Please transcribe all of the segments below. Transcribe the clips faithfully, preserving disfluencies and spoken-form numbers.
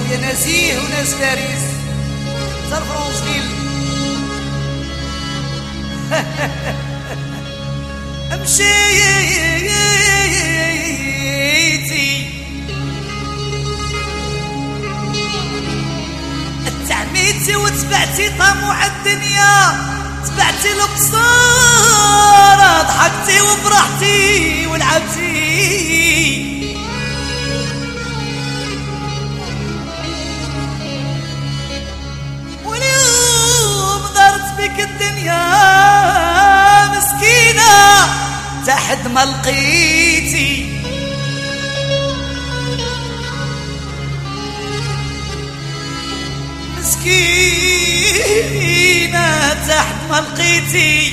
يا نزيه وناس باريس صار فرونسفيل مشيتي تعميتي وتبعتي طموح الدنيا تبعتي القصارى ضحكتي وفرحتي ولعبتي واليوم دارت بك الدنيا مسكينة تحت ما لقيتي مسكينة تحت ما لقيتي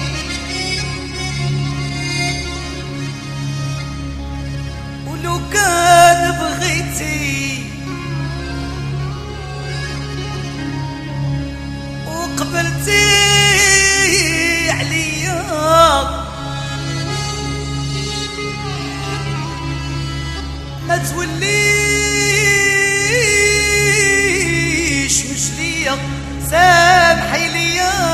ولو كان بغيتي وقبلتي عليا ما توليش مش ليا سامحي ليا